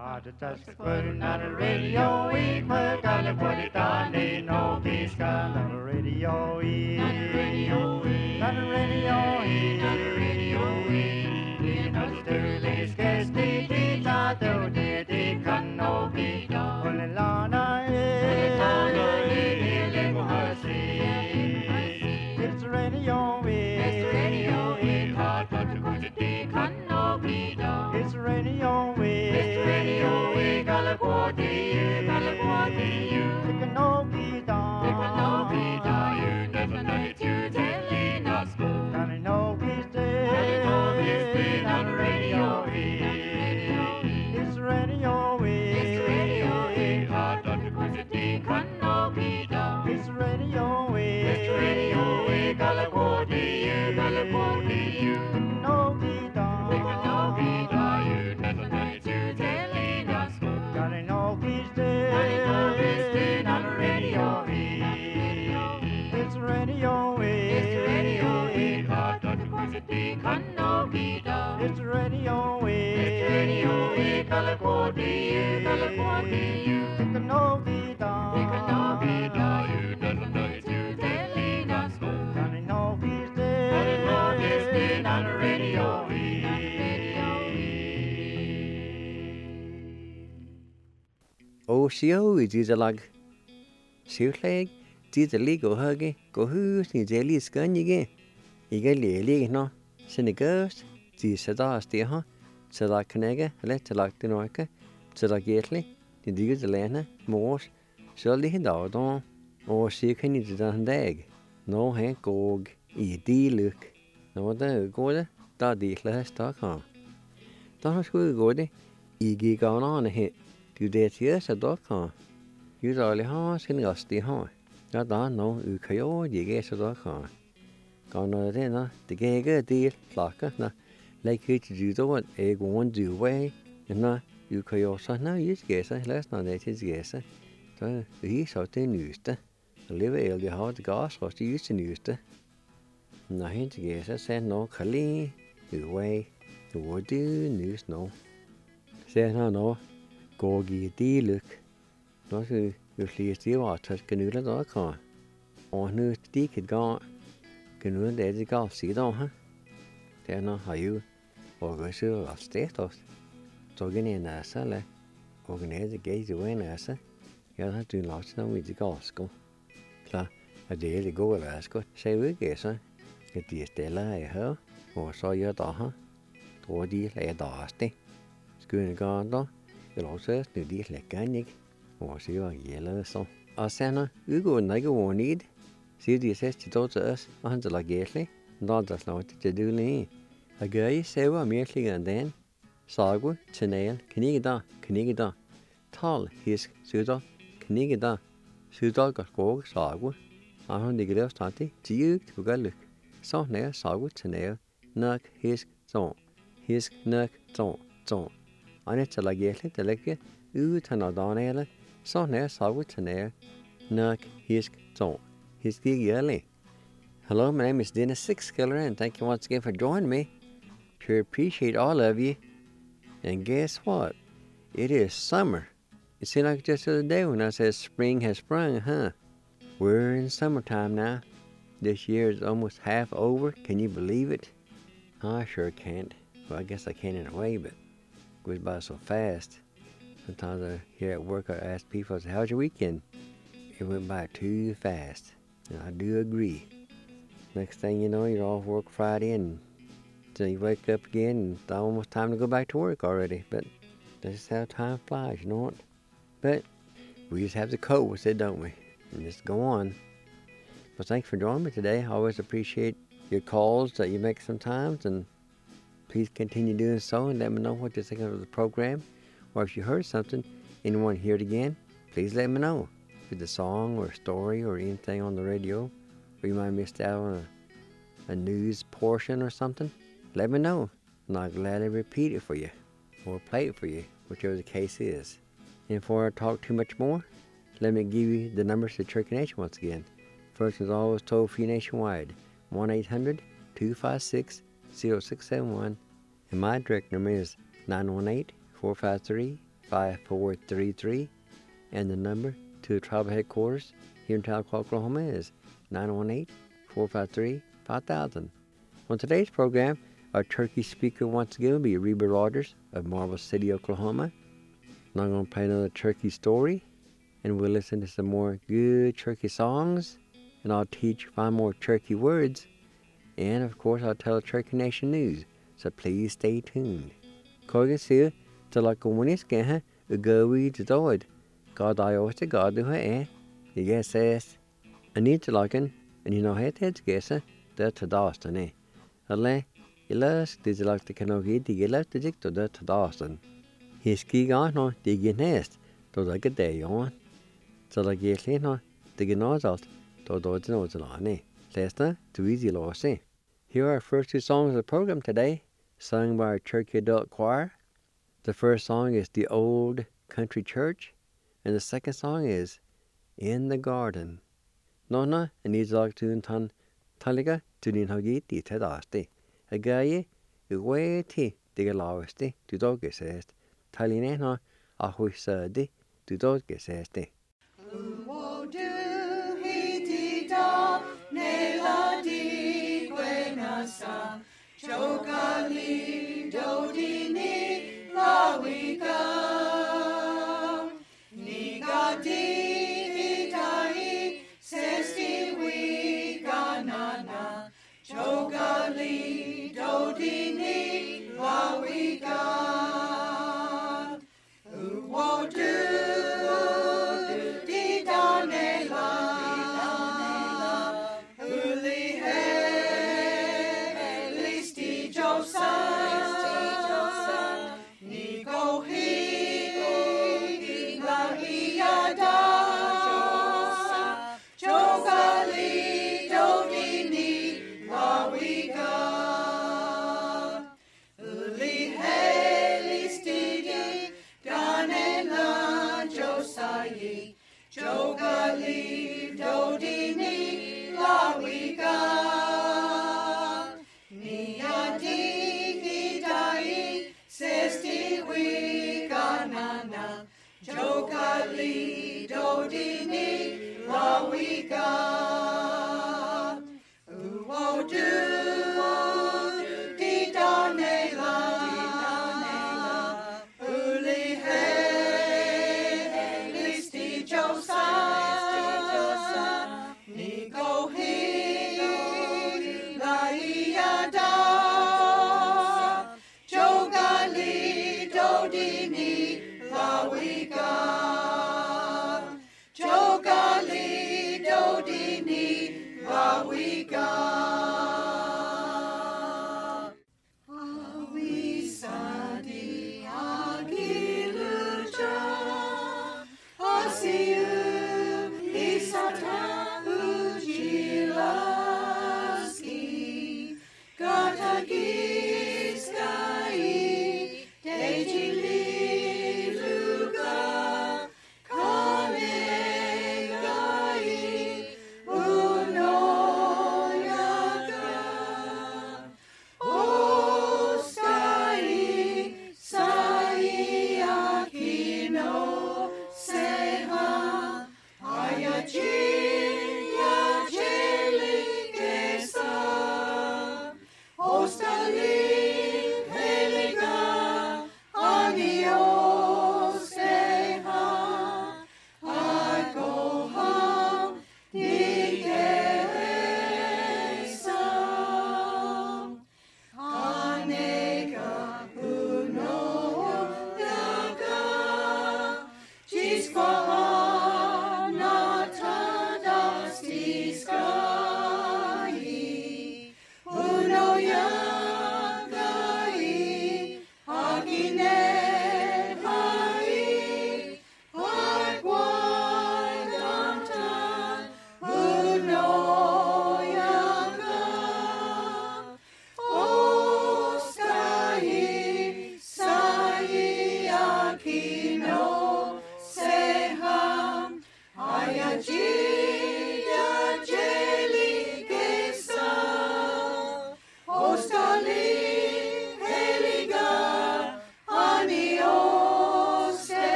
Just putting on the radio, we put on the put it on, ain't no peace on the radio, on the radio, on the radio, on the radio, in the Sterling Skesti, Tita, Dodi, Kanobi, Olilana, it's radio, it's radio, hot, but the Kujiti, Kanobi, it's radio, it's radio, California, California, Tikanobi, you never know it, you telling us, Kananobi's dead, on the radio, it's radio, hot, but the Kujiti, Kanobi, it's radio, California, California, Tikanobi, you never know it, you telling us, Kananobi's dead, on the radio, it's radio, hot, but the Kujiti, Kanobi, it's radio, California, California, Tikanobi, you never know it, you telling us, Kananobi's dead, on the radio. Ô xíu gì giờ lag xíu leg chỉ giờ li go hagi go hu ni giờ li scan gì cái cái li nó xin cái cái chỉ sẽ đó stia ha sẽ là cái này cái lấy sẽ là cái nói cái sẽ là cái li thì đi cái lên ha mos sẽ li hình đó đó ô xíu cái này giờ hàng dag nó hay cog ý đi lực nó đó go đó ta đi là stock ha đó nó go đi ý cái nó này you did yes a dog ha. You really ha sin gasti ha. Ya da no u kayo di ge sa dog ha. Còn rồi thế nó thì cái đi là cái nó lấy cái chữ đó what e going do way nó u kayo sa nó is ge sa last nó để chứ ge sa. Rồi ý sao thế news đó. Live el the hard gas was the use news đó. Nó hết ge sa sen nó khali u way the word news no. Sen nó Gogi đi lực nóคือlý trí vào thật cái nữ là đó cả ở nữ đi cái gõ cái nữ để cái gõ xí đâu ha thế nó hay u ở cái sự là status rồi cái này là sao lại ở cái này cái gì vậy là sao giờ nó truyền lọt nó mới cái gõ sco là để cái gõ là sco sai với cái sao cái gì để lại hả ở sau giờ đó ha rồi đi lại đó đấy cái gõ đó cái lỗ sét từ đi lại cái nhỉ, hoặc xíu vậy là xong. À xem nó, cái này cái one need, xíu đi xét chỉ tốt cho us, anh chỉ là ghét đấy, nó đã nói chỉ đưa lên. À cái xíu à miếng liền anh đến, sao quá, channel, cái đó, tall his xíu đó, cái đó cái cổ sao quá, anh đi cái đó sao thế, chỉ có cái lực, sao này sao quá channel, nấc his nấc zone. Anh chỉ là ghét đấy, là cái thằng nào đó này là sao này sao cái thằng này nấc his cái ghét này. Hello, my name is Dennis Sixkiller, and thank you once again for joining me. Sure appreciate all of you. And guess what? It is summer. It seemed like just the other day when I said spring has sprung, huh? We're in summertime now. This year is almost half over. Can you believe it? I sure can't. Well, I guess I can in a way, but goes by so fast. Sometimes here at work I ask people, I say, how's your weekend? It went by too fast. And I do agree. Next thing you know, you're off work Friday and so you wake up again and it's almost time to go back to work already. But that's how time flies, you know what? But we just have to cope with it, don't we? And just go on. Well, thanks for joining me today. I always appreciate your calls that you make sometimes, and please continue doing so and let me know what you think of the program. Or if you heard something and you want to hear it again, please let me know. If it's a song or a story or anything on the radio, or you might have missed out on a news portion or something, let me know. And I'll gladly repeat it for you or play it for you, whichever the case is. And before I talk too much more, let me give you the numbers to Turkey Nation once again. First is always toll-free nationwide, 1-800-256-0671, and my direct number is 918-453-56 918-435-5433. And the number to tribal headquarters here in Tahlequah, Oklahoma is 918-453-5000. On today's program, our turkey speaker once again will be Reba Rogers of Marble City, Oklahoma. And I'm going to play another turkey story, and we'll listen to some more good turkey songs, and I'll teach 5 more turkey words, and of course I'll tell Turkey Nation news, so please stay tuned. Korgasiu, Talakomuniskeha, Ugowi Doid, God I oste God do her you says, Anita Laken, and you know heads guessa, that to Dawson, Alle, Ilas, did you like the canoe, did you like the dick to that to Dawson? His ski on, no, dig in nest, to like a day on. So like ye clean, no, dig in nose out, to dodge nose on, Lester, too easy, Lossy. Here are our first 2 songs of the program today, sung by our Turkey Adult Choir. The first song is The Old Country Church, and the second song is In the Garden. Nona, and these like to ton Taliga to the Hagi, the Tedasti. A guy, a way tea, the Galawasti, to dog says, Talinena, a huisadi, to dog says. Chogali dodini lawika nigadi itai sesti wika nana chogali dodini lawika uwodu didanela Chogali dodini lawika niadi gidai sesti wika nana Chogali dodini lawika uwodu didanela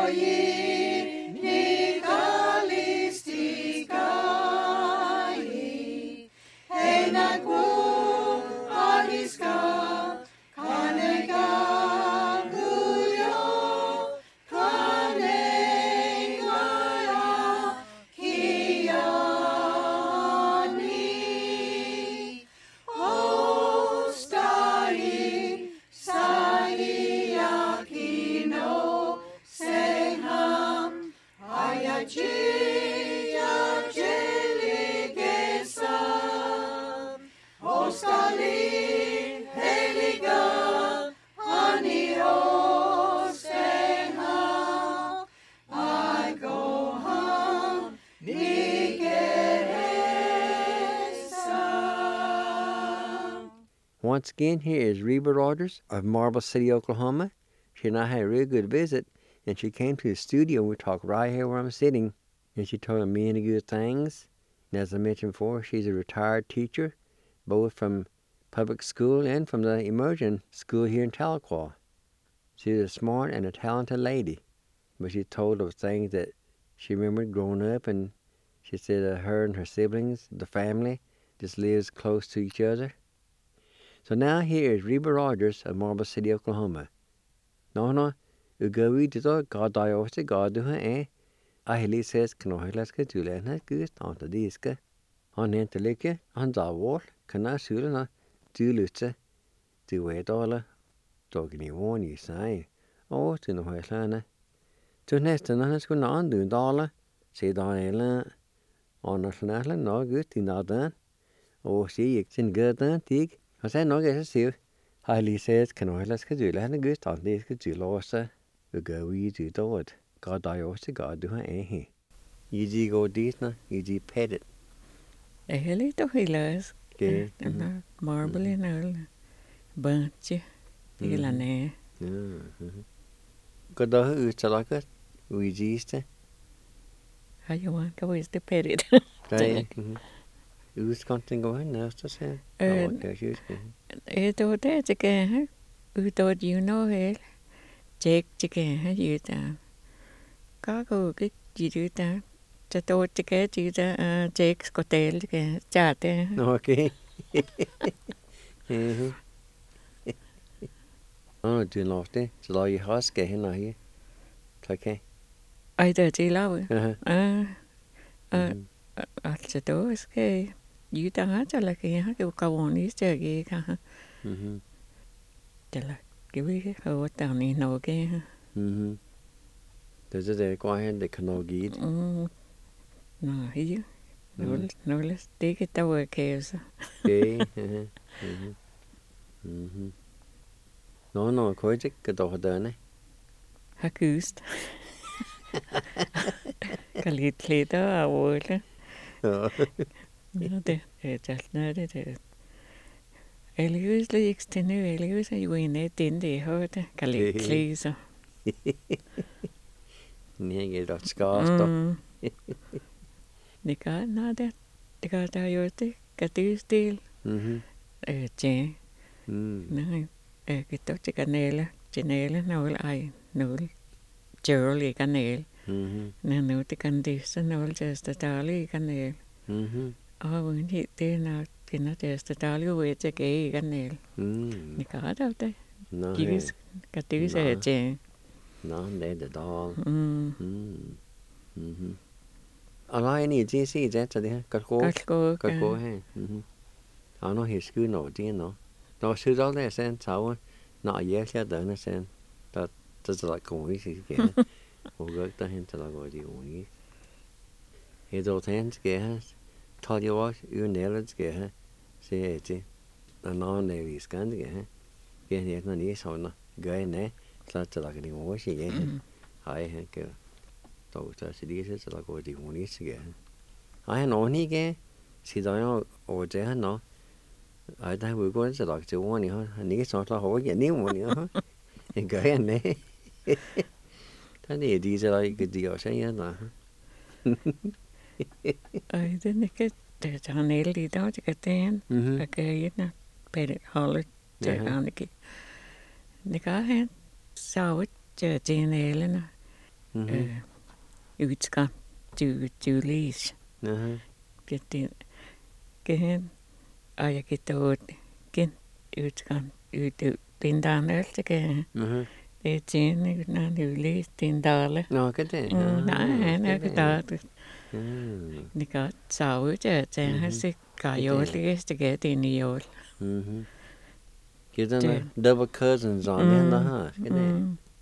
Oye, ni kalistika, enak aniska, kaneka guyo, kaneka kiani, ostari sayakino seham ayachia cheligesa, ostali heliga anios seham, I go home nigeresa. Once again, here is Reba Rogers of Marble City, Oklahoma. She and I had a real good visit, and she came to the studio and we talked right here where I'm sitting, and she told me many good things. And as I mentioned before, she's a retired teacher, both from public school and from the immersion school here in Tahlequah. She's a smart and a talented lady, but she told of things that she remembered growing up, and she said her and her siblings, the family, just lives close to each other. So now here is Reba Rogers of Marble City, Oklahoma. No, ugawi dito gadayoste gaduha ahili says kanohilaska tulena gust anta diska. Han entelike, han davol, kana sulena dulutse, duedala, dogni woni sai, o tunohislana. Tu nästa när ska nan du dala, se danela, annars näsla no gust i nadan, och se gick sin gadan tig. Han säger något så ser Hailey says kanohilaska tulena gust anta diska tulosa. Ugawi du dod. Gadayoste gaduha he. Yiji go disna, yiji pettit. Eli tohilas. Okay. Marble in all. Bunch. Ilane. Gadaha utalakat. Ujiste. How you want to is the petted. Dai. Uskonting go in nästa sen. Ito det again. Utod you know it. Jake again, you down. Kago cái gì chứ ta, cho tôi cái gì ta, Jake's có tên cái chả tên. Okay. Oh, do not det. Så der I har skal hen og her. Okay. Ai đó chỉ lâu. Altså đó cái gì ta hết cho là cái cái câu này chơi cái cả. Cho là cái việc hồi tao này nấu cái. Det det går hen det kan nok give. Nå, hier. Nu lad det ikke der var kæse. Okay. Nå, kan ikke det dog der ne? Har kyst. Kan lidt klæder og åle. Ja. Nå det alt det. Elius ikke til nu, Elius er jo en af den det hørte. Kan lidt klæder. Nej, det er skarst. Det kan der jo det. Kan det stil. Tje. Nej. Cái tốt til kanale noget ej noget. Jørl i kanal. Når nu det kan det så noget til at dale i kanal. Og uden helt det når det er dale ud til gæ i kanal. Det kan der det. Gives kan det så tje. Nå, det er det dog. Og der er en i det se det så det her. Godt gå her. Og nu har skud noget det nå. Når syd alt det sen tager. Når jeg ser den sen. Der så går vi sig igen. Og gør der hen til der går de unge. Det dog hen skal have. Tager jo også unælet skal have. Se det. Og når vi skal det have. Jeg når ni så gør jeg så til der kan de unge sig igen. Hej han gør. Dog så det så der går de unge sig igen. Hej han ordentlig igen. Sidder jeg over det her nå. Ej, der vil gå til lagt til ordene, han ikke så klar over igen, ordene, en gør jeg nej. Der er de så ikke de også ja der. Ej, den ikke det han er lige der til den. Jeg kan ikke bedre holde til han ikke. Det kan han så til den elene. Utskan. Julis. Aha. Kettin. Kehen. Ajakitoot. Ken. Utskan. Tindaan öltäkään. Aha. Etsin nään yli tindaale. No, cái det. Näin, näin taat. Mm. Nika sauut ja sehän se kajoolisti ketin jool. Mhm. Kita na double cousins on in the house. Cái det.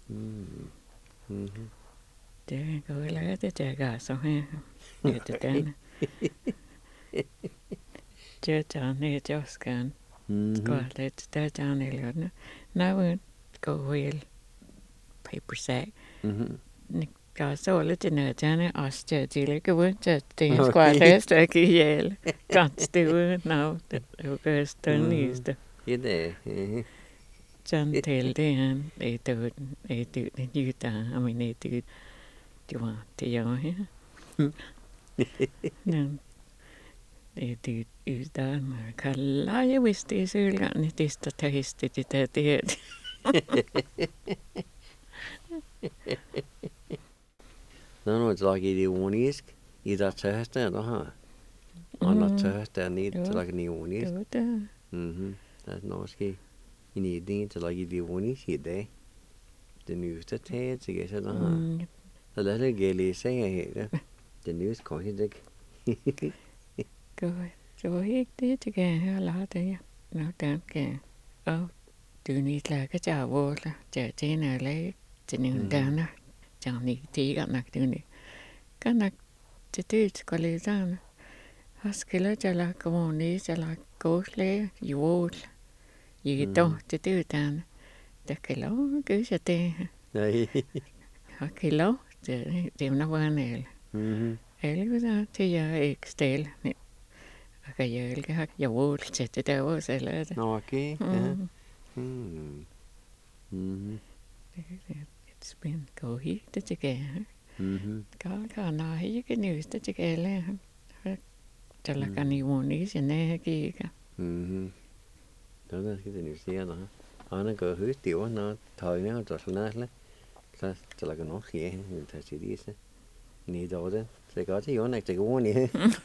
Mhm. Det går lätt att jag så här. Det den. Det är jag skan. Ska det är det. Now go well. Paper sack. Mhm. Nika så lite nödvändigt att det går inte det ska läst jag ihjäl. Kanske det now det går ständigt. Cái det. Mhm. Chân til det han det như ta mình det det var det jag här. Men det utan man kalla jag visst det så länge det står täst det. No, it's like the unisk. Ida tästä no ha. Anna tästä niin like the unisk. Det Mhm. Det norske. I need to like the unisk i dag. Det nyeste taget til gæster der har. Så lad det gælde sig her. Det nyeste kan ikke. går så ikke det til kan her la det. Nå den kan. Og du niet lager jeg vola. Jeg tænker lag til nogen derne. Jeg ikke tiger nok du niet. Kan nok det skal lige sådan. Har skiller jeg la gå ned jeg la gå slag jord. Jeg dog det derne. Det kan lov gør det. Nej. Har kan lov det er var en Mhm. eller så til jeg ikke stel. Og kan jeg ikke have jord til det der også eller det. Nå, okay. Ja. Mhm. It's been go here det kan. Mhm. Kan nej ikke nyst det kan lære. Der la kan I vone sig nær gik. Mhm. Det skal det nyeste der. Anna går højt det var når tøjne og der sådan så der lager nok her men der siger det så. Nej der det. Så godt det jo ikke det går ni.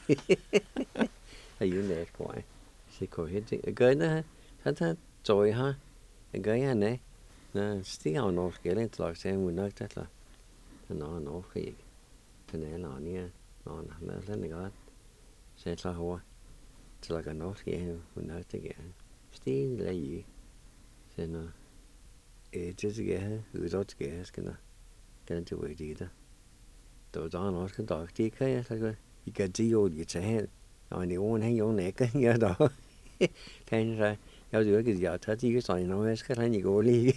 Har jo lært på. Så går det. Gør det. Så tøj her. Gør jeg nej. Nå, stig av norsk eller ikke lag seg hun nok det. Nå norsk ikke. Den er lania. Nå lad den godt. Så jeg tager hår. Så lager norsk jeg hun nok det gerne. Stig la i. Så nå. Det skal jeg udåt skal jeg skal nå. Kan det være det der. Der norsk dag det kan jeg så godt. I kan det jo lige tage hen. Og en ord han jo ikke jeg da. Kan jeg jeg jo ikke jeg tager det så når jeg skal han gå lige.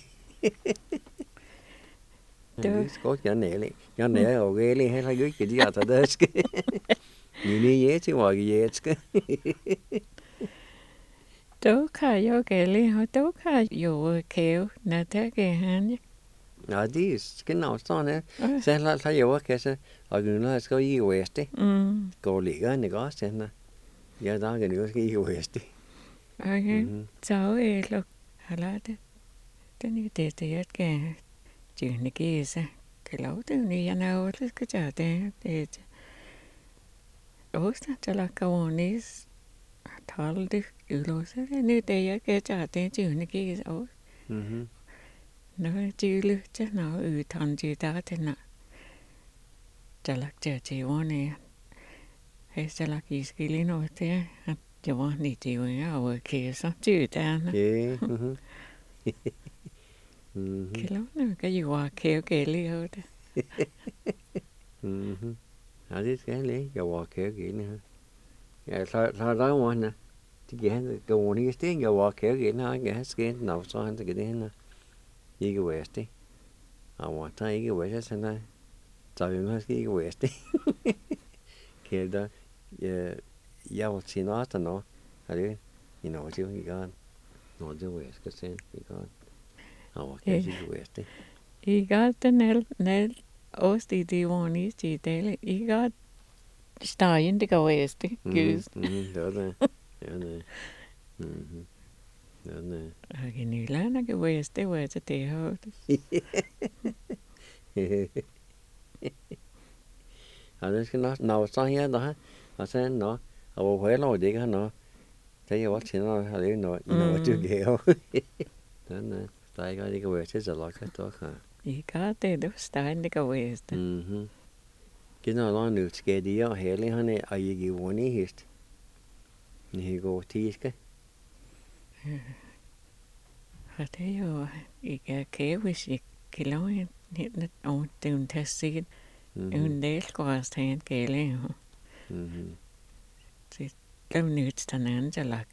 Det skal jeg næle. Jeg nære og gælde heller ikke det jeg tager det skal. Ni jeg til var jeg skal. Då kan jeg gælde og då kan jo kæve når der kan han. Ja, det er genau sådan. Så så jeg var kasse og nu skal I jo æste. Går ligger en ikke også den. Jeg der kan jo skal I jo æste. Okay. Så er det halate. Den det jeg kan tjene gæse. Kan lov det ni jeg når det skal tage det. Også der la kavonis. Tal det ulåse det det jeg kan tage det tjene gæse også. Mhm. Nå tydelig til nå utan til der til nå. Der la til vone. Hej la kiskili nå til at det var niet jo ja og kæser til der. Okay. Mhm. Mhm. Kilone kan jo have kævegælde og det. Mhm. Ja, det skal jeg lige. Jeg var kævegælde her. Ja, så der var han. Det giver han gå ned i sten. Jeg var kævegælde her. Jeg har skændt den af, så han skal det hende. Ikke værst det. Og var der ikke værst sådan der. Så vi måske ikke værst det. Kævde. Jeg var til noget der nå. Har det? I når det ikke godt. Når det var jeg skal se. Ikke godt. Og var kanskje ikke værst det. I got den nel også det var niet i dele. I got stegen det går æste. Gud. Det var det. Det. Mhm. Det. Og genylerne kan æste var det det har. nó cái nó sang here đó nó sẽ nó ở Huế nó đi cái nó thấy cái what nó hay nó chưa gheo đó nè tại cái đi cái về sẽ là cái đó hả I kate do stein de kaweste. cái nó nu ska đi ở hele han är ai gi voni hist ni go tiska Hate jo I ke wis I kiloin hit net on tun tested. Un del koast hen kele. Lam nyt tanan jalak.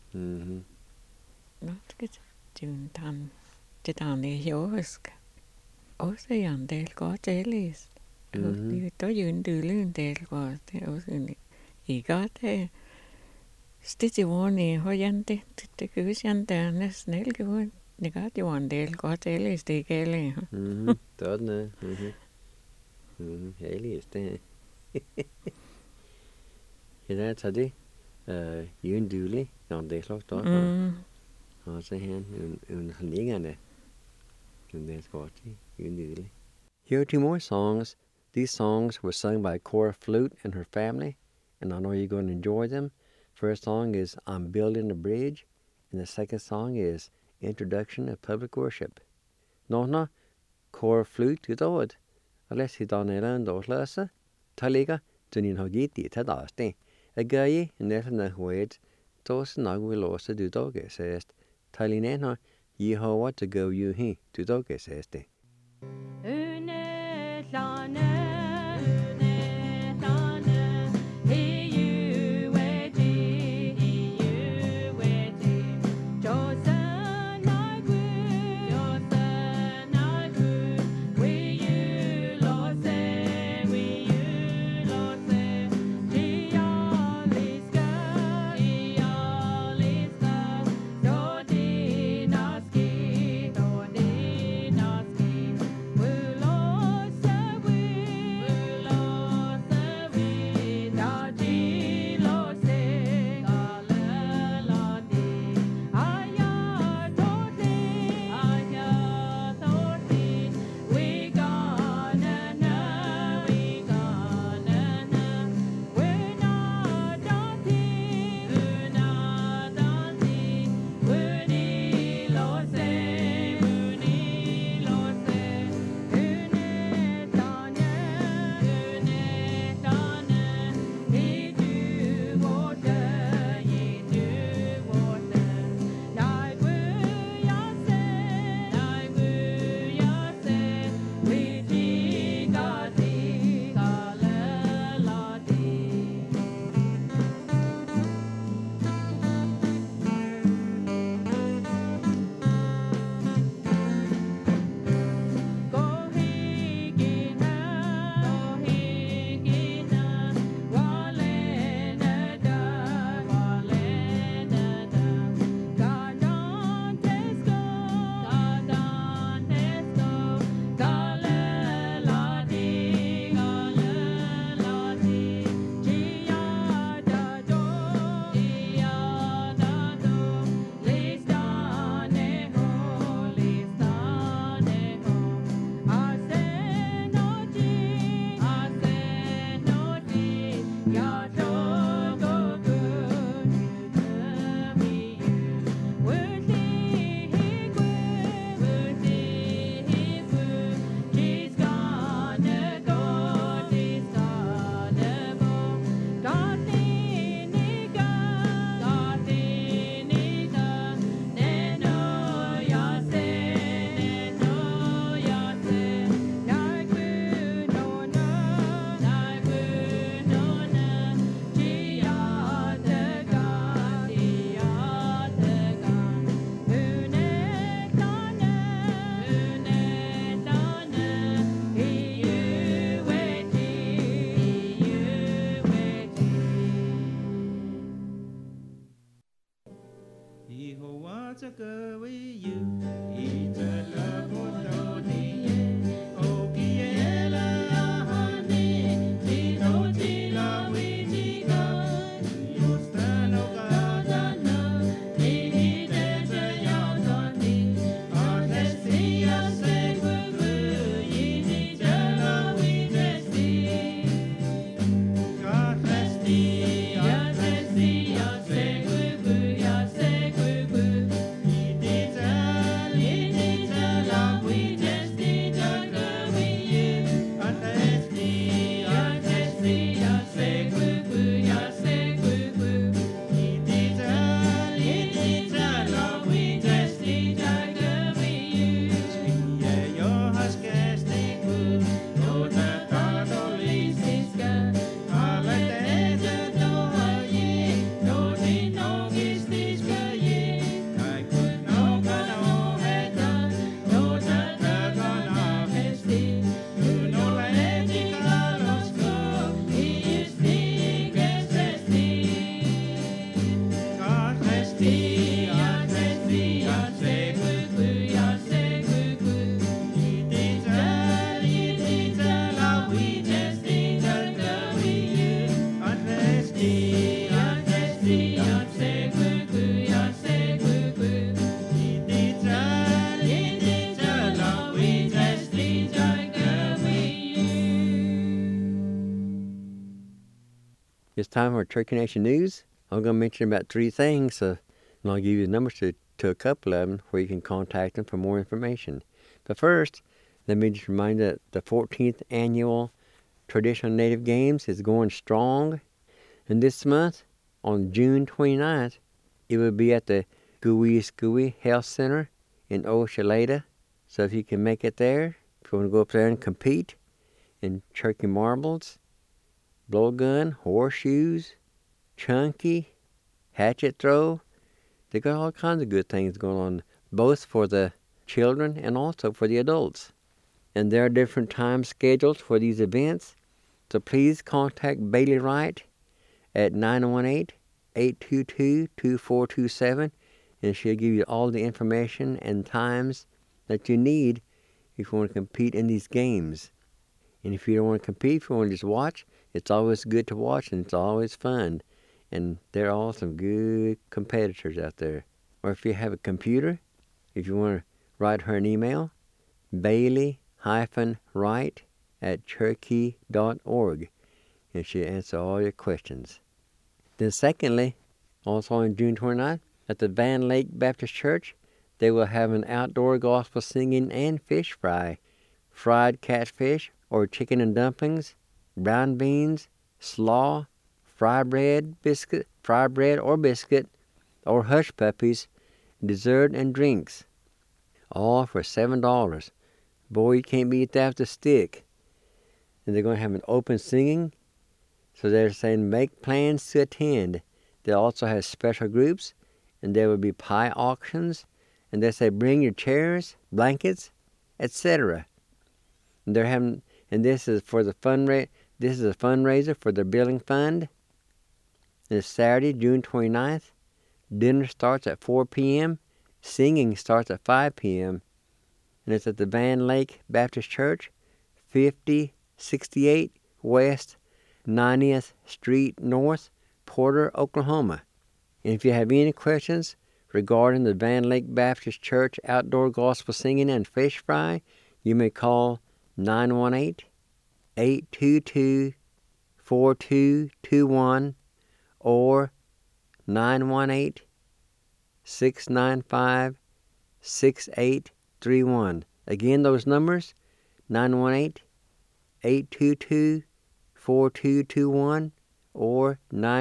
Not get tun tan. Titan I josk. Også en del godt ellers. Det er jo en del en del godt. Det er også en I godt stidt I vågne og jante. Det kan huske jante næsten ikke vågne. Det gør jo en del godt ellers. Det er gælde. đó nè hele det cái đó thật đi yun duli còn để lúc đó họ sẽ hen un hình ảnh này and that's what you knew. Here are 2 more songs. These songs were sung by Cora Flute and her family, and I know you're going to enjoy them. First song is I'm Building a Bridge, and the second song is Introduction of Public Worship. No, Cora Flute to the wood. Unless he done it on those lessons, Taliga, Tunin Hogiti, Tadasti. A guy in that and the word, those nag will also do dog, says Talinena. Yehovah to go you he to doge says they. it's time for Turkey Nation News. I'm going to mention about 3 things, and I'll give you the numbers to a couple of them where you can contact them for more information. But first, let me just remind you that the 14th Annual Traditional Native Games is going strong. And this month, on June 29th, it will be at the Gooey Health Center in Oshaleta. So if you can make it there, if you want to go up there and compete in turkey marbles, blowgun, horseshoes, chunky, hatchet throw, they got all kinds of good things going on, both for the children and also for the adults. And there are different time schedules for these events. So please contact Bailey Wright at 918-822-2427, and she'll give you all the information and times that you need if you want to compete in these games. And if you don't want to compete, if you want to just watch, it's always good to watch, and it's always fun. And there are all some good competitors out there. Or if you have a computer, if you want to write her an email, bailey-wright@cherokee.org, and she'll answer all your questions. Then secondly, also on June 29th, at the Van Lake Baptist Church, they will have an outdoor gospel singing and fish fry, fried catfish or chicken and dumplings, brown beans, slaw, fried bread or biscuit, or hush puppies, dessert and drinks, all for $7. Boy, you can't beat that with a stick. And they're going to have an open singing, so they're saying make plans to attend. They also have special groups, and there will be pie auctions, and they say bring your chairs, blankets, etc. And they're having, and this is for the This is a fundraiser for the Building Fund. It's Saturday, June 29th. Dinner starts at 4 p.m. Singing starts at 5 p.m. And it's at the Van Lake Baptist Church, 5068 West 90th Street North, Porter, Oklahoma. And if you have any questions regarding the Van Lake Baptist Church outdoor gospel singing and fish fry, you may call 918-822-4221 or 918-695-6831. Again, those numbers, 918-822-4221 or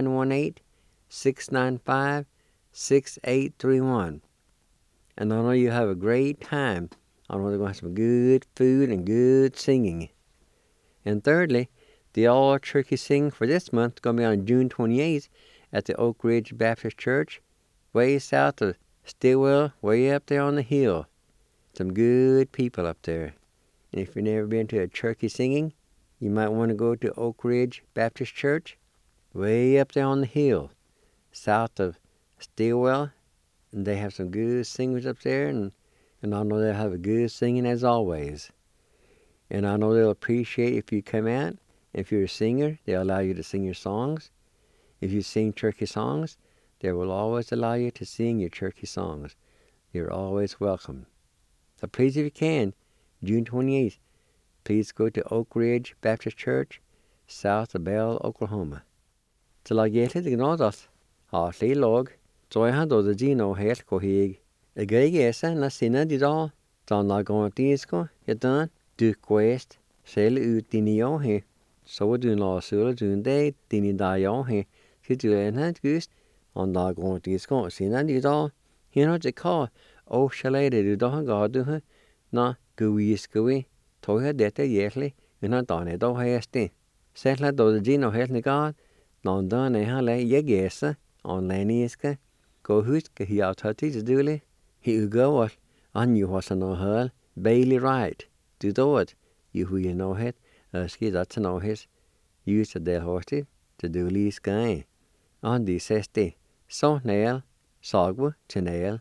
918-695-6831. And I know you have a great time. I know they're going to have some good food and good singing. And thirdly, the all-turkey sing for this month is going to be on June 28th at the Oak Ridge Baptist Church, way south of Stillwell, way up there on the hill. Some good people up there. And if you've never been to a turkey singing, you might want to go to Oak Ridge Baptist Church, way up there on the hill, south of Stillwell. And they have some good singers up there, and I know they'll have a good singing as always. And I know they'll appreciate if you come out. If you're a singer, they'll allow you to sing your songs. If you sing turkey songs, they will always allow you to sing your turkey songs. You're always welcome. So please, if you can, June 28th, please go to Oak Ridge Baptist Church, south of Bell, Oklahoma. Til I get it ignorat, hartlig log, så jeg har dårlig dino helt kohig. Jeg greier na sinna di da, da na gontisko, jeg dan, du quest, selv ut dini jo he. Så du la sula dunde, dini da jo he, til du hat gust, on da gontisko, sinna di da, hino te ka, o shalede du da gadu he, na guiskowi, toha dette jætli, unna dane da heste. Selv dårlig dino helt negad, non dane hale jegese, on leniske, go huske hi autati til dule, hi ugawal, an you was no hurl, Bailey Wright, do do it, you who you know it, ski that to know his, use the del horti, to do lee sky. On the sesti, so nail, sagwa, chennaila,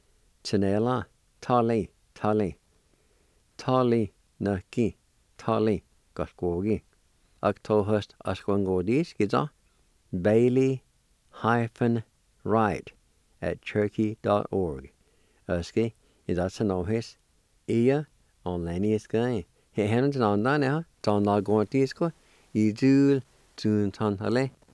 tali, naki, tali, goskogi. Octohust asquangodis giza, Bailey-Wright@cherokee.org. Ski, is that to know his, Ia, on Lenny sky. He hands on that now, Ton la gontisko, Idul, Tun Tantale,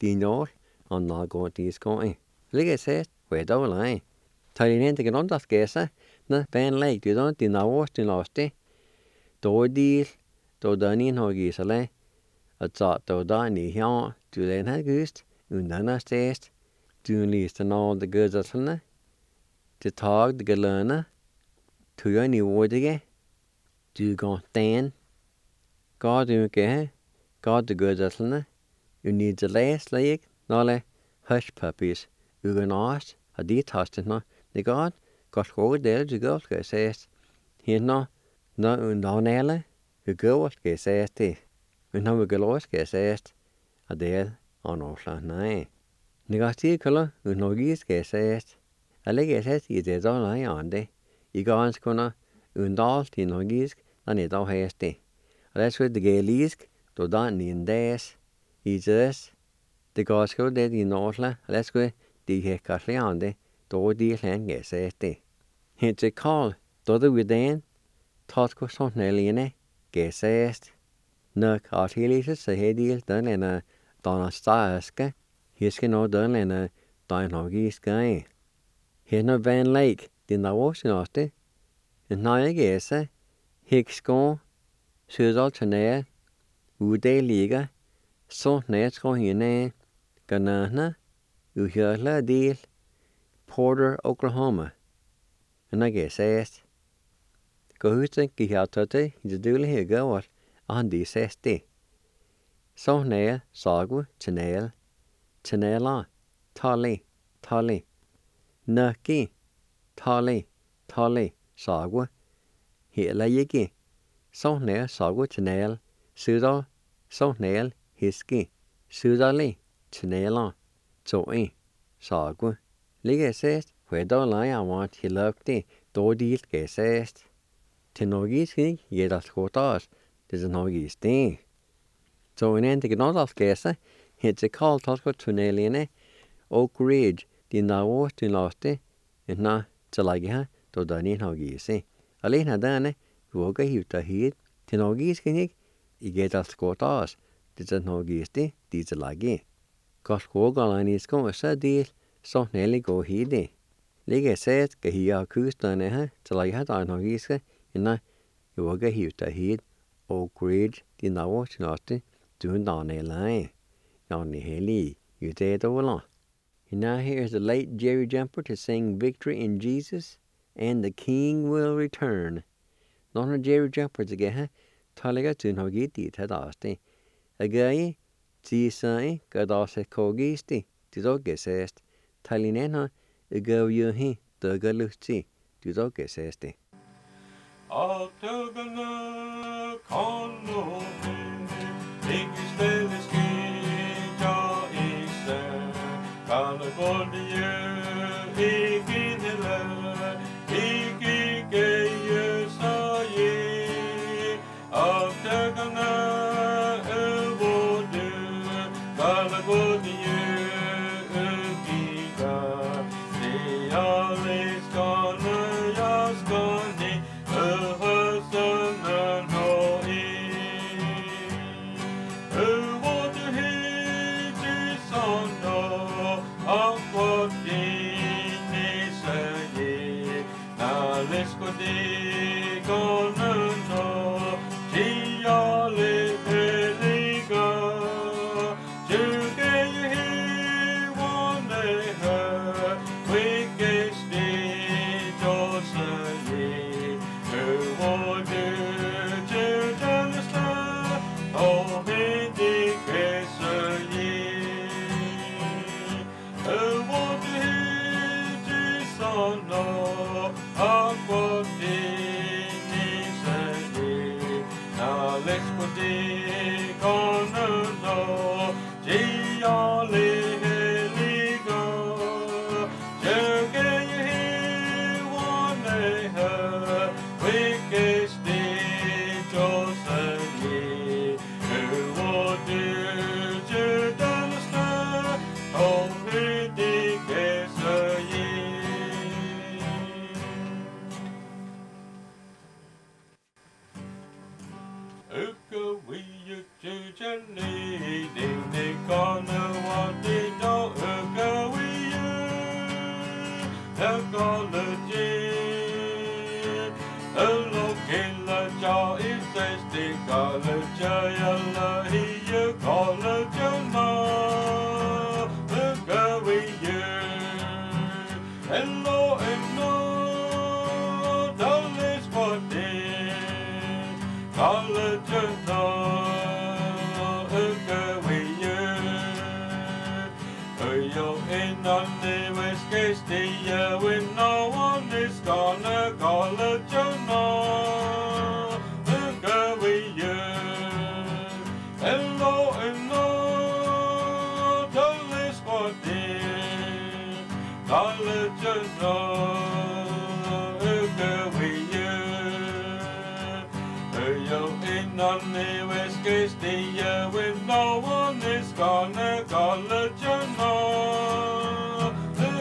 din år, og nå går de skåring. Ligger sett, hvor er dog lege. Tar din hen til grund, skæse, når bæn læg, du da, din år, din låste. Då deal, då den in har gisale, at så då den i her, du læn har gust, undan stæst, du liste nå det gødselene, det tag det gelønne, tøyen i ordige, du går den, går du ikke, går det gødselene, unid det læs læg, nåle hush puppies, ugen års, og de tastet nå, det går, godt skåre del, du går, skal sæst, hende, nå undanele, vi går, skal sæst det, men når vi går, skal sæst, og det er nå nej. Negativ kolor, unogi skal sæst, og lægge sæst i det dårlige andre, i gårens kunder, undal til norgisk, den er dog hæste. Og det er så det gælisk, då den i en dags, i det, det går sgu det i Nordsla, og det er sgu de her karsliande, då de længe sæste. Helt til Karl, då det ved den, tager sådan alene, gæsæst. Nok artilliset, så her del, den er der starske, her skal nå den er der norgiske. Her når van læg, den er også næste. Når jeg gæse, her skår, sødder til nær, ude ligger, så nær tror hende, ganana, uhjørla del, Porter, Oklahoma. Når jeg gæsæst. Gå huset, gik jeg til i det døle her gøvret, og han de sæst det. Så nær, sagu, tænæler, tali, nøki, tali, sagu, hele ikke. Så nær, sagu, tænæl, sydal, så nær, hiski, sydali, tænæler, toi, sagu. Ligge sæst, hvor der leger var til lugte, då de skal sæst. Til norgisk ikke, der skotas, det er norgisk det. Så en anden gnodalskæse, helt til Karl Tasko tunnelene, Oak Ridge, de navår til laste, en til lage her, då der er norgisk. Alene her derne, våger hivet af hit, til norgisk ikke, der skotas, det er norgisk det, de til lage. Godt skogalene i skoen så del, så nælle går hit. Ligge sæt, kan hive kysterne her, til lage her, der er norgisk, en våger hivet af hit, Oak Ridge, de navår til laste, doing down a line. Down the hilly, you dead over. And now here's the late Jerry Jumper to sing Victory in Jesus and the King will return. None of Jerry Jumpers again, Taliga to no get it had asked. A guy, see say, got us a cogisti, the dog says, Talinena, a go you he, the galusti, the dog says. Avtøgene kan nå ikke stille skyer i sted. Kalle goldige, ikke nille, ikke geie seg. Avtøgene både, kalle goldige, giga. Det alle skane, jeg skane, Uka we you to Jenny, ding the corner, what did no Uka we you, the college, a look in the jaw is the college, yellow, you college, no, Uka we you, hello, and no, don't list for this. College no, yo in on the west case the when no one is gonna college no, hello and no, don't list for this. College no. Yo in on the west case the when no one is gonna college no,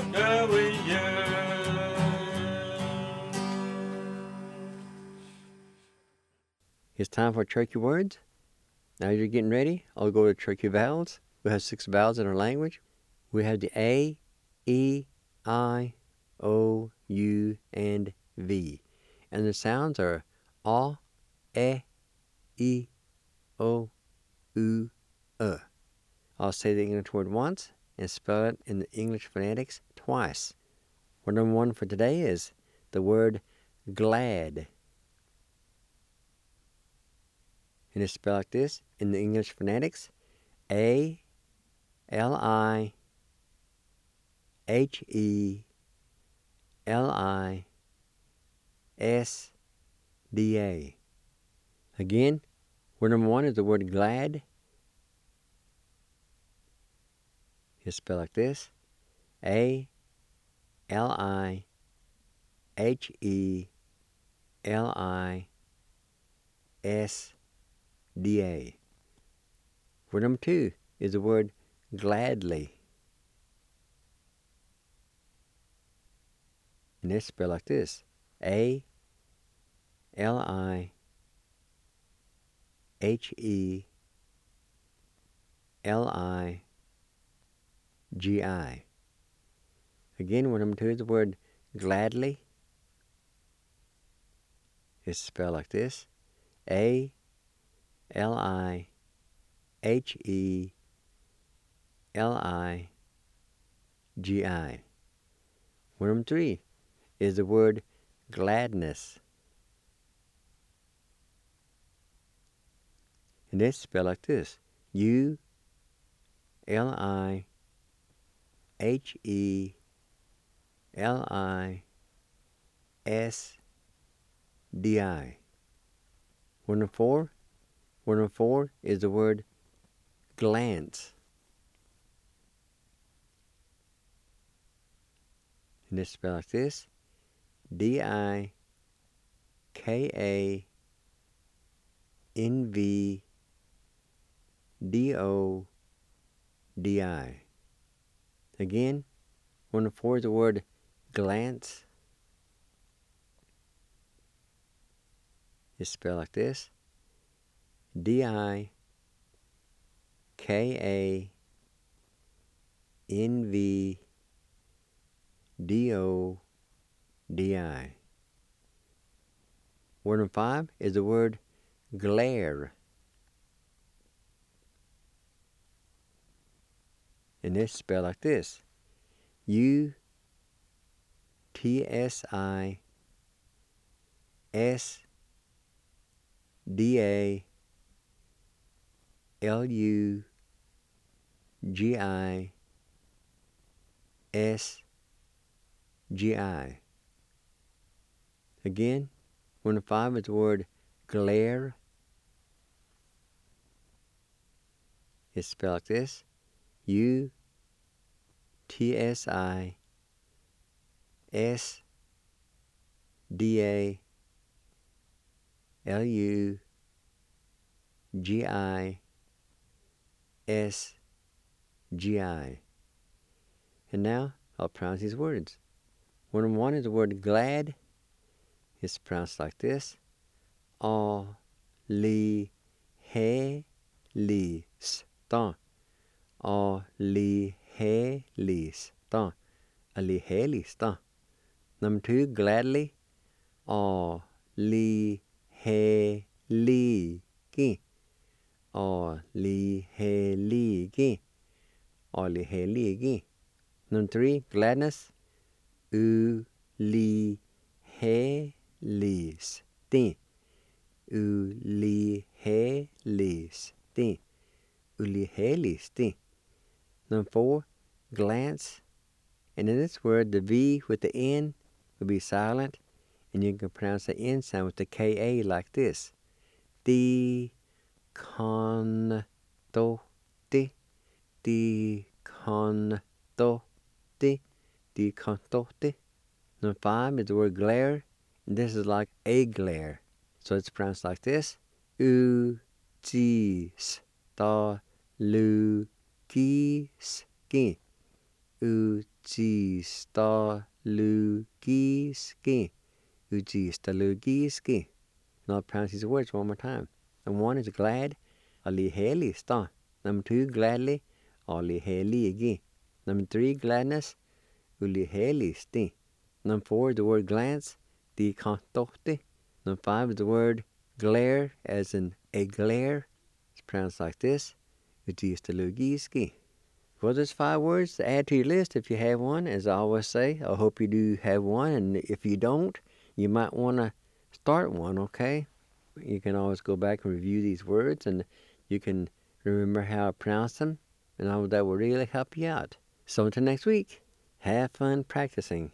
It's time for Cherokee words. Now you're getting ready. I'll go to Cherokee vowels. We have 6 vowels in our language. We have the A, E, I, O, U, and V. And the sounds are A, E, O, U, I'll say the English word once and spell it in the English phonetics twice. Word number 1 for today is the word glad. And it's spelled like this in the English phonetics: A, L, I, H, E, L, I, S, D, A. Again, word number 1 is the word glad. It's spelled like this: A, L, I, H, E, L, I, S, D, A. Word number 2 is the word gladly. And it's spelled like this: A, L, I, H, E, L, I, G, I. Again, word number 2 is the word gladly. It's spelled like this: A, L, I, H, E, L, I, G, I. Word number 3 is the word gladness. And it's spelled like this: U, L, I, H, E, L, I, S, D, I. Word number 4 is the word glance. And it's spelled like this: D, I, K, A, N, V, D, O, D, I. Again, word number 4 is the word glance. It's spelled like this: D, I, K, A, N, V, D, O, D, I. Word number 5 is the word glare. And it's spelled like this: U, T, S, I, S, D, A, L, U, G, I, S, G, I. Again, word number 5 is the word glare. It's spelled like this: U, T, S, I, S, D, A, L, U, G, I, S, G, I. And now I'll pronounce these words. Word number 1 is the word glad. It's pronounced like this: A, Li, Alihelista. Alihelista. Alihelista. Number 2, gladly. Aliheligi. Aliheligi. Aliheligi. Number 3, gladness. Ulihelisti. Ulihelisti. Ulihelisti. Number 4, glance. And in this word, the V with the N will be silent, and you can pronounce the N sound with the K-A like this. Di con do di. Di con do di. Di con do di. Number 5 is the word glare, and this is like a glare. So it's pronounced like this. U-G-S-T-L-U-G-S-K. U-G-S-T-L-U-G-S-K. U-G-S-T-L-U-G-S-K. Now I'll pronounce these words one more time. Number 1 is glad. Alihelista. Number 2, gladly. Aliheligi. Number 3, gladness. Ulihelisti. Number 4 is the word glance. Di contohti. Number 5 is the word glare, as in a glare. It's pronounced like this. Ujistalugiski. Well, there's 5 words to add to your list if you have one, as I always say. I hope you do have one, and if you don't, you might want to start one, okay? You can always go back and review these words, and you can remember how to pronounce them, and all that will really help you out. So until next week, have fun practicing.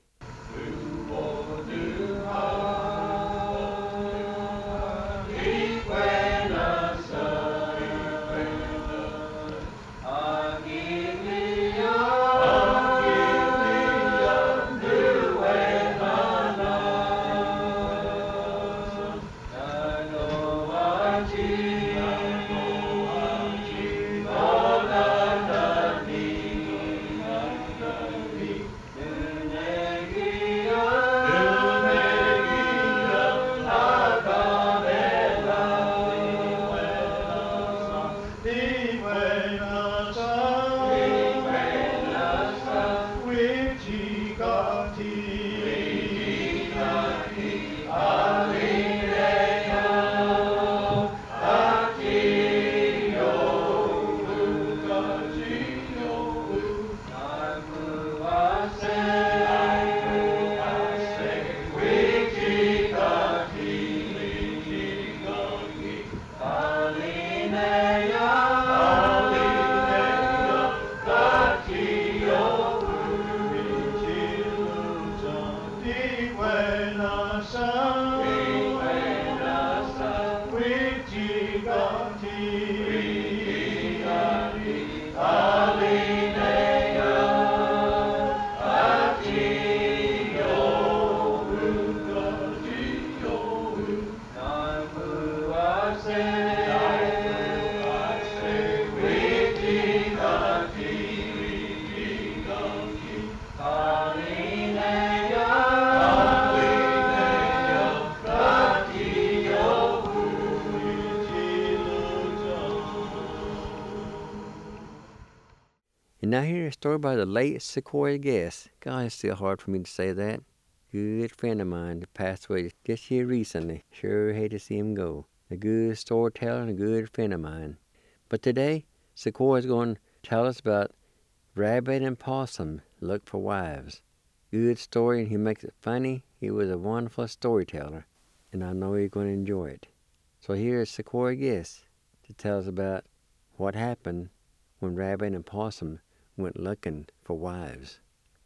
And now here's a story by the late Sequoia Guest. God, it's still hard for me to say that. Good friend of mine that passed away just here recently. Sure hate to see him go. A good storyteller and a good friend of mine. But today, Sequoia's going to tell us about Rabbit and Possum Look for Wives. Good story, and he makes it funny. He was a wonderful storyteller, and I know you're going to enjoy it. So here is Sequoia Guest to tell us about what happened when Rabbit and Possum went looking for wives.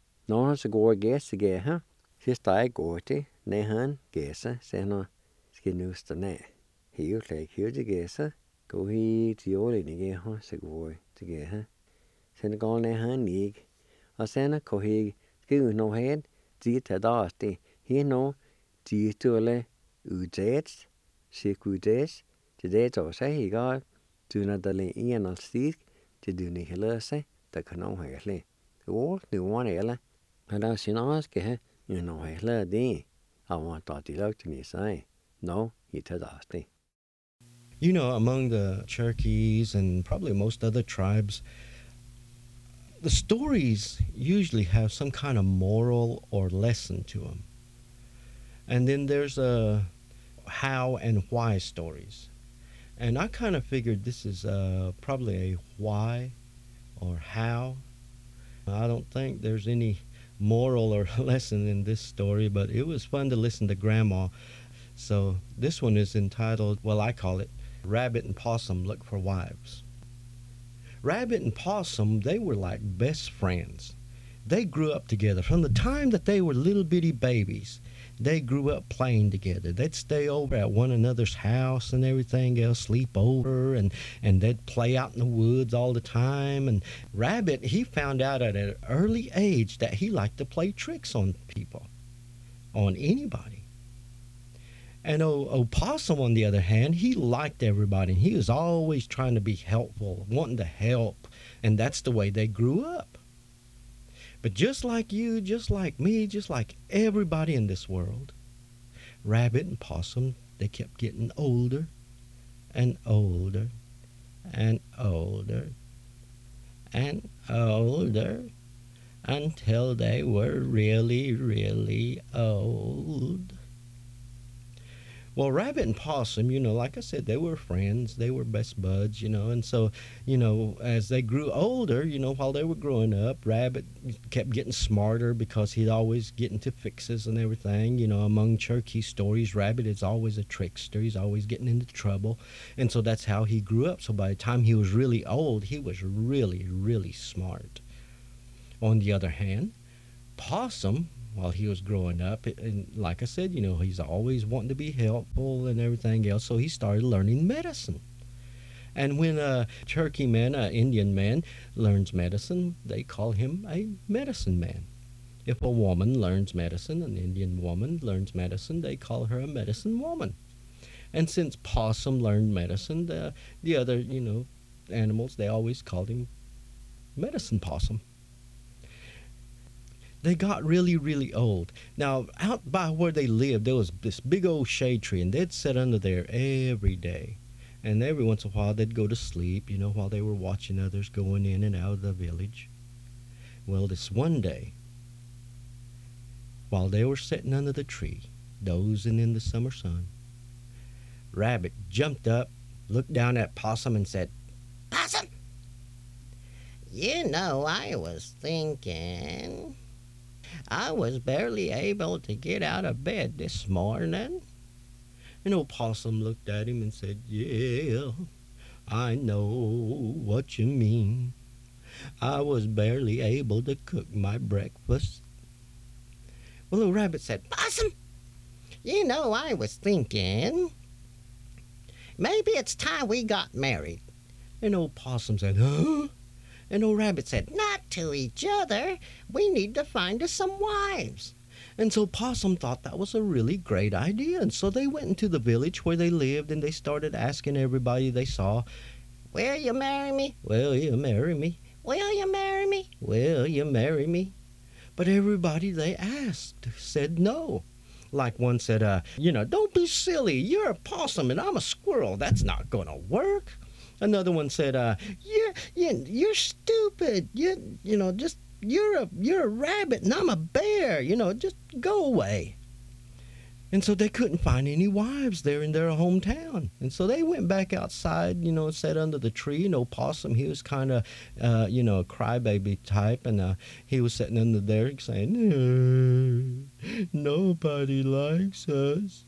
Nå Sequoia Guest again, huh? Sista I går till när han gäsa sen ska nusta nä. Helt lägg till gäsa. Gå hit till ålen igen ha Sequoia till gäsa. Sen går när han lig. Och sen går hit skriv no head dit dasti. He no ditule udets. Sekudets. Til det så sig går. Du når der lige en al stik. Til du ikke løse. Der kan no hele. Og nu var det eller. Han der sin aske no hele det. I want to talk to me say. No, he dasti. You know, among the Cherokees and probably most other tribes, the stories usually have some kind of moral or lesson to them. And then there's a how and why stories. And I kind of figured this is probably a why or how. I don't think there's any moral or lesson in this story, but it was fun to listen to Grandma. So this one is entitled, well, I call it Rabbit and Possum Look for Wives. Rabbit and Possum, they were like best friends. They grew up together from the time that they were little bitty babies. They grew up playing together. They'd stay over at one another's house and everything else, sleep over, and they'd play out in the woods all the time. And Rabbit, he found out at an early age that he liked to play tricks on people, on anybody. And Opossum, on the other hand, he liked everybody. He was always trying to be helpful, wanting to help, and that's the way they grew up. But just like you, just like me, just like everybody in this world, Rabbit and Possum, they kept getting older and older and older and older until they were really, really old. Well, Rabbit and Possum, you know, like I said, they were friends. They were best buds, you know. And so, you know, as they grew older, you know, while they were growing up, Rabbit kept getting smarter because he'd always get into fixes and everything. You know, among Cherokee stories, Rabbit is always a trickster. He's always getting into trouble. And so that's how he grew up. So by the time he was really old, he was really, really smart. On the other hand, Possum, while he was growing up, and like I said, you know, he's always wanting to be helpful and everything else, so he started learning medicine. And when a Cherokee man, an Indian man, learns medicine, they call him a medicine man. If a woman learns medicine, an Indian woman learns medicine, they call her a medicine woman. And since Possum learned medicine, the other, you know, animals, they always called him Medicine Possum. They got really, really old. Now, out by where they lived, there was this big old shade tree, and they'd sit under there every day. And every once in a while, they'd go to sleep, you know, while they were watching others going in and out of the village. Well, this one day, while they were sitting under the tree, dozing in the summer sun, Rabbit jumped up, looked down at Possum, and said, "Possum, you know, I was thinking. I was barely able to get out of bed this morning." And old Possum looked at him and said, "Yeah, I know what you mean. I was barely able to cook my breakfast." Well, old Rabbit said, "Possum, you know, I was thinking. Maybe it's time we got married." And old Possum said, "Huh?" And old Rabbit said, "Not to each other. We need to find us some wives." And so Possum thought that was a really great idea. And so they went into the village where they lived, and they started asking everybody they saw, "Will you marry me? Will you marry me? Will you marry me? Will you marry me?" But everybody they asked said no. Like one said, you know, "Don't be silly. You're a possum and I'm a squirrel. That's not going to work." Another one said, "You're stupid. You know, just you're a rabbit and I'm a bear. You know, just go away." And so they couldn't find any wives there in their hometown. And so they went back outside, you know, sat under the tree. You know, Possum, he was kind of, you know, a crybaby type, and he was sitting under there saying, "Nobody likes us.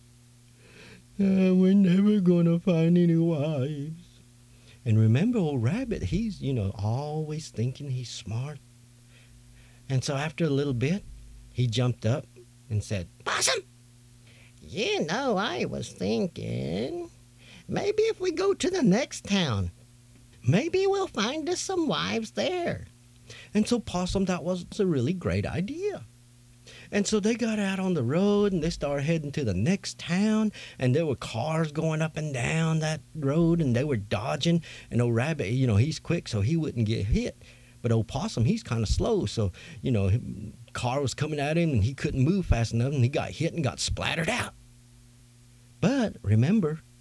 We're never going to find any wives." And remember, old Rabbit, he's, you know, always thinking he's smart. And so after a little bit, he jumped up and said, "Possum, you know, I was thinking, maybe if we go to the next town, maybe we'll find us some wives there." And so Possum, that was a really great idea. And so they got out on the road and they started heading to the next town, and there were cars going up and down that road and they were dodging. And old Rabbit, you know, he's quick so he wouldn't get hit. But old Possum, he's kind of slow, so, you know, car was coming at him and he couldn't move fast enough and he got hit and got splattered out. But remember,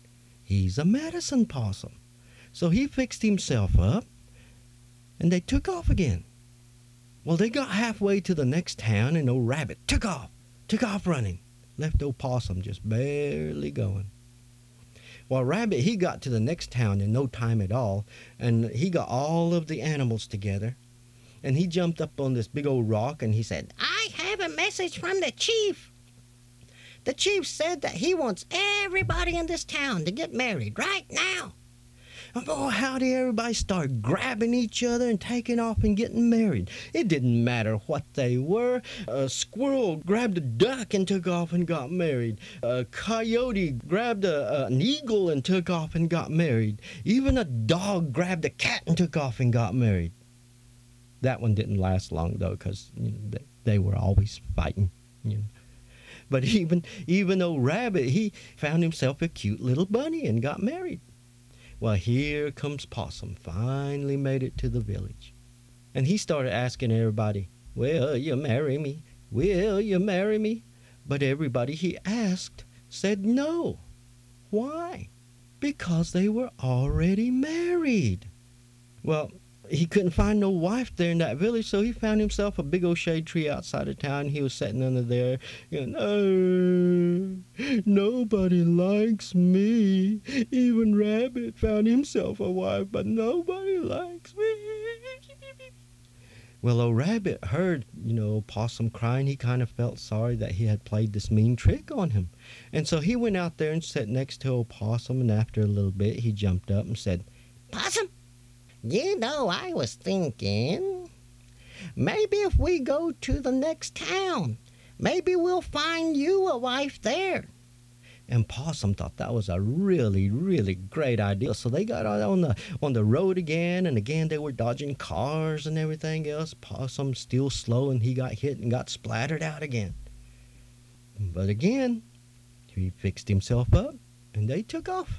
he's a medicine possum. So he fixed himself up, and they took off again. Well, they got halfway to the next town, and old Rabbit took off running. Left old Possum just barely going. Well, Rabbit, he got to the next town in no time at all, and he got all of the animals together, and he jumped up on this big old rock, and he said, "I have a message from the chief. The chief said that he wants everybody in this town to get married right now." And boy, how did everybody start grabbing each other and taking off and getting married. It didn't matter what they were. A squirrel grabbed a duck and took off and got married. A coyote grabbed an eagle and took off and got married. Even a dog grabbed a cat and took off and got married. That one didn't last long, though, because they were always fighting. But even old Rabbit, he found himself a cute little bunny and got married. Well, here comes Possum, finally made it to the village. And he started asking everybody, "Will you marry me? Will you marry me?" But everybody he asked said no. Why? Because they were already married. Well, he couldn't find no wife there in that village, so he found himself a big old shade tree outside of town. He was sitting under there, nobody likes me. Even Rabbit found himself a wife, but nobody likes me. Well, old Rabbit heard, Possum crying. He kind of felt sorry that he had played this mean trick on him. And so he went out there and sat next to old Possum, and after a little bit, he jumped up and said, "Possum, I was thinking, maybe if we go to the next town, maybe we'll find you a wife there." And Possum thought that was a really, really great idea. So they got on the road again, and again they were dodging cars and everything else. Possum still slow, and he got hit and got splattered out again. But again, he fixed himself up, and they took off.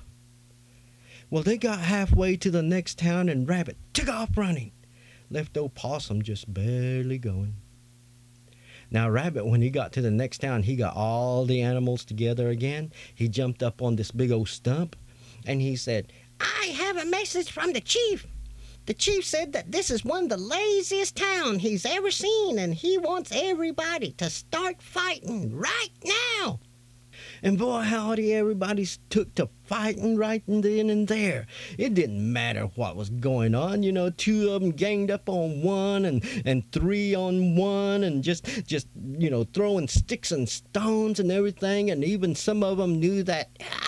Well, they got halfway to the next town, and Rabbit took off running. Left old Possum just barely going. Now, Rabbit, when he got to the next town, he got all the animals together again. He jumped up on this big old stump, and he said, "I have a message from the chief. The chief said that this is one of the laziest towns he's ever seen, and he wants everybody to start fighting right now." And boy, howdy, everybody took to fighting right then and there. It didn't matter what was going on. Two of them ganged up on one and three on one and just throwing sticks and stones and everything. And even some of them knew that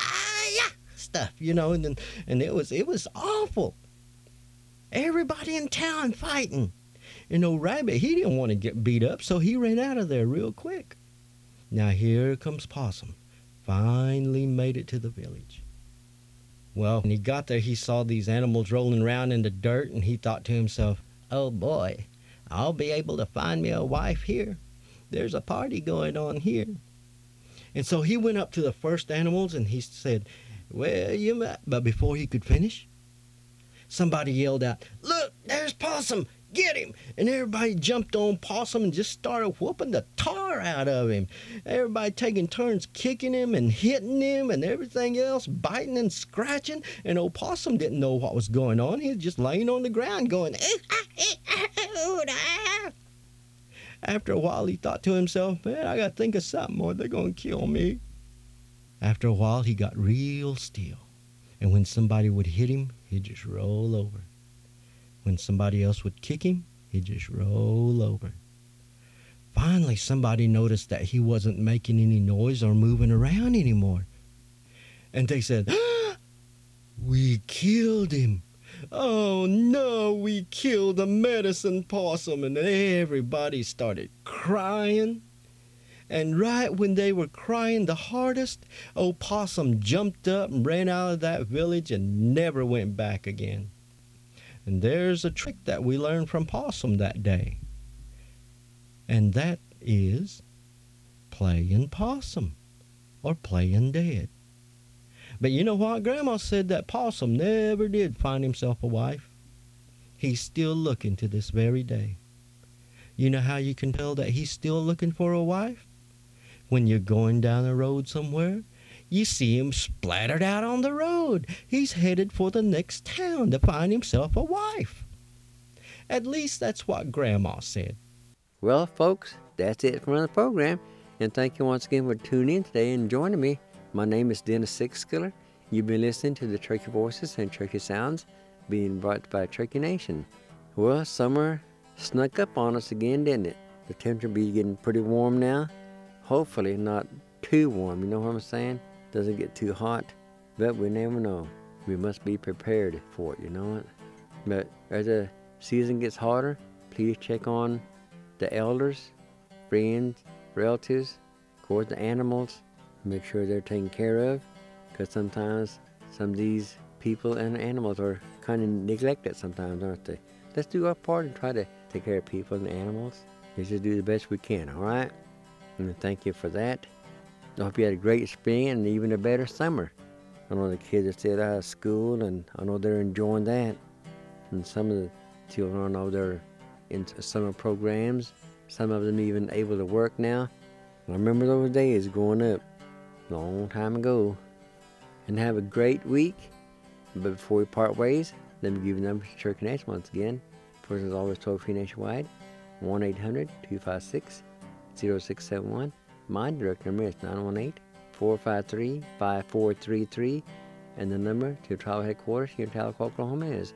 stuff, and it was awful. Everybody in town fighting. And old Rabbit, he didn't want to get beat up, so he ran out of there real quick. Now here comes Possum. Finally made it to the village. Well, when he got there, he saw these animals rolling around in the dirt, and he thought to himself, "Oh boy, I'll be able to find me a wife here. There's a party going on here." And so he went up to the first animals, and he said, "Well, but before he could finish, somebody yelled out, "Look, there's Possum! Get him!" And everybody jumped on Possum and just started whooping the tar out of him. Everybody taking turns kicking him and hitting him and everything else, biting and scratching. And old Possum didn't know what was going on. He was just laying on the ground going, After a while, he thought to himself, "Man, I got to think of something or they're going to kill me." After a while, he got real still. And when somebody would hit him, he'd just roll over. When somebody else would kick him, he'd just roll over. Finally, somebody noticed that he wasn't making any noise or moving around anymore. And they said, "We killed him. Oh no, we killed the medicine possum." And everybody started crying. And right when they were crying the hardest, old Possum jumped up and ran out of that village and never went back again. And there's a trick that we learned from Possum that day. And that is playing possum or playing dead. But you know what? Grandma said that Possum never did find himself a wife. He's still looking to this very day. You know how you can tell that he's still looking for a wife? When you're going down the road somewhere, You see him splattered out on the road. He's headed for the next town to find himself a wife. At least that's what Grandma said. Well, folks, that's it for the program. And thank you once again for tuning in today and joining me. My name is Dennis Sixskiller. You've been listening to the Turkey Voices and Turkey Sounds being brought by Turkey Nation. Well, summer snuck up on us again, didn't it? The temperature be getting pretty warm now. Hopefully not too warm, you know what I'm saying? Doesn't get too hot, but we never know. We must be prepared for it, you know what? But as the season gets hotter, please check on the elders, friends, relatives, of course the animals. Make sure they're taken care of, because sometimes some of these people and animals are kind of neglected sometimes, aren't they? Let's do our part and try to take care of people and animals. Let's just do the best we can, all right? And thank you for that. I hope you had a great spring and even a better summer. I know the kids are still out of school, and I know they're enjoying that. And some of the children, I know they're in summer programs. Some of them even able to work now. I remember those days growing up, a long time ago. And have a great week. But before we part ways, let me give you the number to Turkey Nation once again. Person is always toll-free nationwide, 1-800-256-0671. My direct number is 918-453-5433. And the number to travel headquarters here in Tahlequah, Oklahoma is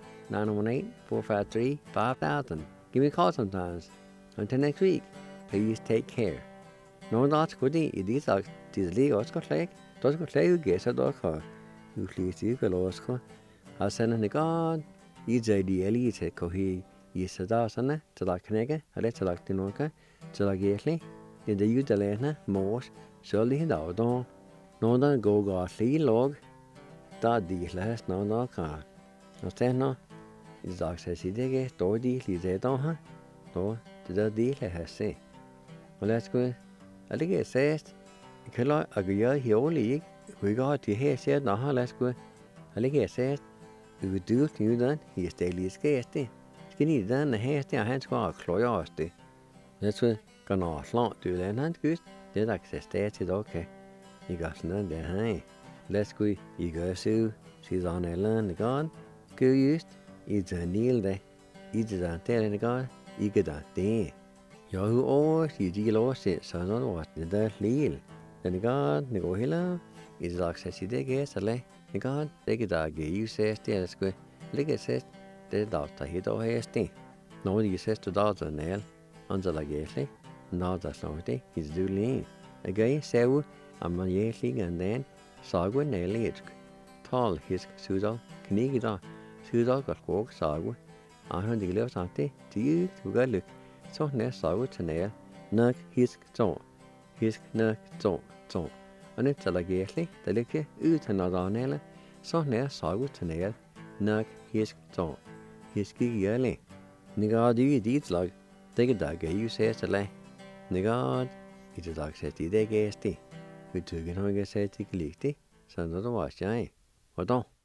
918-453-5000. Give me a call sometimes. Until next week, please take care. No, that's good. It is like this league. What's got like? Does got like you guess a dog car. You please you go lost. I send a god. You say the elite cohe. You said that, son. To like Nega. I let to like the Noka. To like Yetly. In the Udalena, Morse. Surely now don't. No, don't go got the log. That the last no car. No, stand no. It's dog says he dig it. Do the lead on her. No, the deal has say. Well, that's good. I think it says, "Can I agree here only? We got to hear said, no, let's go." I think it says, "We would do it, you done. He's daily scarcity. Skinny done the hair, I had to go cloyosty." That's what can all long do then, and good. Did access there to okay. You got none there, hey. Let's go. You go so. She's on a land the god. Go used. It's a kneel there. It's a telling the god. You get that there. Jag hur år you deal också så någon vad det där lil. Den god det går hela. I dag så sig det ges eller. Den god det där ge ju ses det ska. Ligger ses det data hit och häst det. Nå det ses det data näl. Andra lagesle. Nå det slår det. Is du lin. Again så am man egentligen and then sagu näl it. Tal hisk sudal. Knigida. Sudal går sagu. Han det glev sagt det. Du går lyck. Så när sagu till näl. Nak hisk så. Hisk nak så. Och nu till lagesle. Det ligger utan några näl. Så när sagu till näl. Nak hisk så. Hisk gärle. Nigad ju dit lag. Det dag ju ses till. Nigad. I det dag ses det gästi. Vi tycker nog att det är lite. Så då var jag. Och då